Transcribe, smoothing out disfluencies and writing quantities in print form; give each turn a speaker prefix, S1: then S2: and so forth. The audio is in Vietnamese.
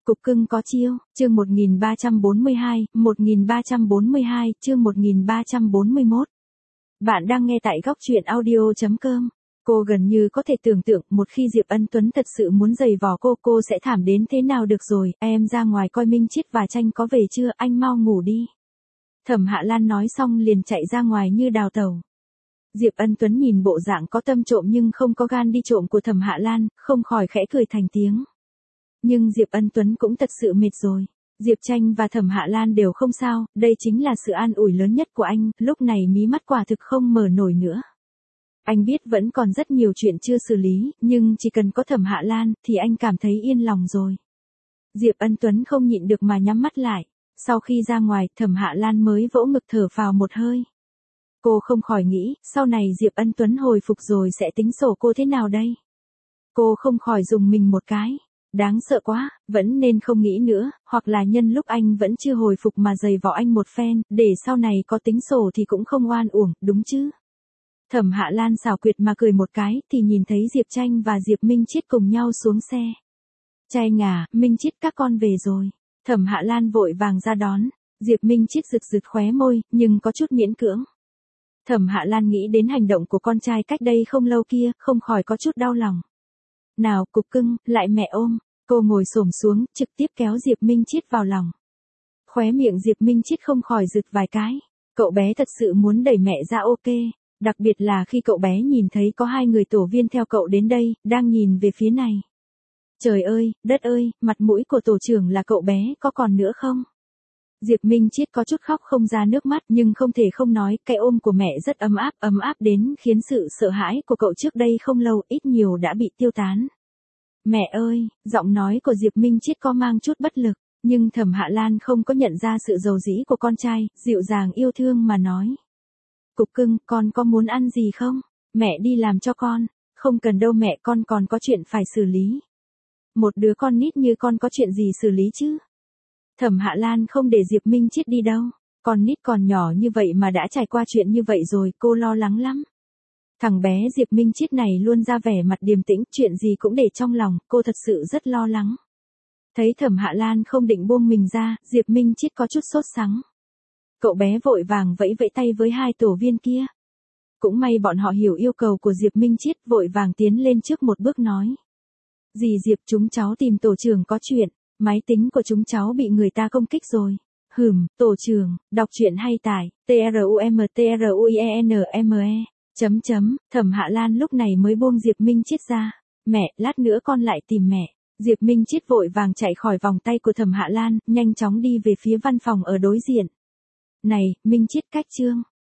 S1: Cục cưng có chiêu, chương 1342, chương 1341. Bạn đang nghe tại góc truyện audio.com. Cô gần như có thể tưởng tượng một khi Diệp Ân Tuấn thật sự muốn giày vò cô sẽ thảm đến thế nào được rồi. Em ra ngoài coi Minh Chiết và Tranh có về chưa, anh mau ngủ đi. Thẩm Hạ Lan nói xong liền chạy ra ngoài như đào tẩu. Diệp Ân Tuấn nhìn bộ dạng có tâm trộm nhưng không có gan đi trộm của Thẩm Hạ Lan, không khỏi khẽ cười thành tiếng. Nhưng Diệp Ân Tuấn cũng thật sự mệt rồi. Diệp Tranh và Thẩm Hạ Lan đều không sao, đây chính là sự an ủi lớn nhất của anh, lúc này mí mắt quả thực không mở nổi nữa. Anh biết vẫn còn rất nhiều chuyện chưa xử lý, nhưng chỉ cần có Thẩm Hạ Lan, thì anh cảm thấy yên lòng rồi. Diệp Ân Tuấn không nhịn được mà nhắm mắt lại. Sau khi ra ngoài, Thẩm Hạ Lan mới vỗ ngực thở phào một hơi. Cô không khỏi nghĩ, sau này Diệp Ân Tuấn hồi phục rồi sẽ tính sổ cô thế nào đây? Cô không khỏi rùng mình một cái. Đáng sợ quá, vẫn nên không nghĩ nữa, hoặc là nhân lúc anh vẫn chưa hồi phục mà giày vò anh một phen, để sau này có tính sổ thì cũng không oan uổng, đúng chứ? Thẩm Hạ Lan xảo quyệt mà cười một cái, thì nhìn thấy Diệp Tranh và Diệp Minh Chiết cùng nhau xuống xe. Tranh à, Minh Chiết các con về rồi. Thẩm Hạ Lan vội vàng ra đón, Diệp Minh Chiết rực rực khóe môi, nhưng có chút miễn cưỡng. Thẩm Hạ Lan nghĩ đến hành động của con trai cách đây không lâu kia, không khỏi có chút đau lòng. Nào, cục cưng, lại mẹ ôm. Cô ngồi xổm xuống, trực tiếp kéo Diệp Minh Chiết vào lòng. Khóe miệng Diệp Minh Chiết không khỏi giật vài cái. Cậu bé thật sự muốn đẩy mẹ ra ok. Đặc biệt là khi cậu bé nhìn thấy có hai người tổ viên theo cậu đến đây, đang nhìn về phía này. Trời ơi, đất ơi, mặt mũi của tổ trưởng là cậu bé, có còn nữa không? Diệp Minh Chiết có chút khóc không ra nước mắt nhưng không thể không nói, cái ôm của mẹ rất ấm áp đến khiến sự sợ hãi của cậu trước đây không lâu ít nhiều đã bị tiêu tán. Mẹ ơi, giọng nói của Diệp Minh Chiết có mang chút bất lực, nhưng Thẩm Hạ Lan không có nhận ra sự dầu dĩ của con trai, dịu dàng yêu thương mà nói. Cục cưng, con có muốn ăn gì không? Mẹ đi làm cho con. Không cần đâu mẹ, con còn có chuyện phải xử lý. Một đứa con nít như con có chuyện gì xử lý chứ? Thẩm Hạ Lan không để Diệp Minh Chiết đi đâu. Con nít còn nhỏ như vậy mà đã trải qua chuyện như vậy rồi, cô lo lắng lắm. Thằng bé Diệp Minh Chiết này luôn ra vẻ mặt điềm tĩnh, chuyện gì cũng để trong lòng, cô thật sự rất lo lắng. Thấy Thẩm Hạ Lan không định buông mình ra, Diệp Minh Chiết có chút sốt sắng. Cậu bé vội vàng vẫy vẫy tay với hai tổ viên kia. Cũng may bọn họ hiểu yêu cầu của Diệp Minh Chiết, vội vàng tiến lên trước một bước nói. Dì Diệp, chúng cháu tìm tổ trưởng có chuyện, máy tính của chúng cháu bị người ta công kích rồi. Tổ trưởng, đọc truyện hay tải, TRUMTRUIENME. Thẩm Hạ Lan lúc này mới buông Diệp Minh Chiết ra. Mẹ, lát nữa con lại tìm mẹ. Diệp Minh Chiết vội vàng chạy khỏi vòng tay của Thẩm Hạ Lan, nhanh chóng đi về phía văn phòng ở đối diện. Này, Minh Chiết cách chương.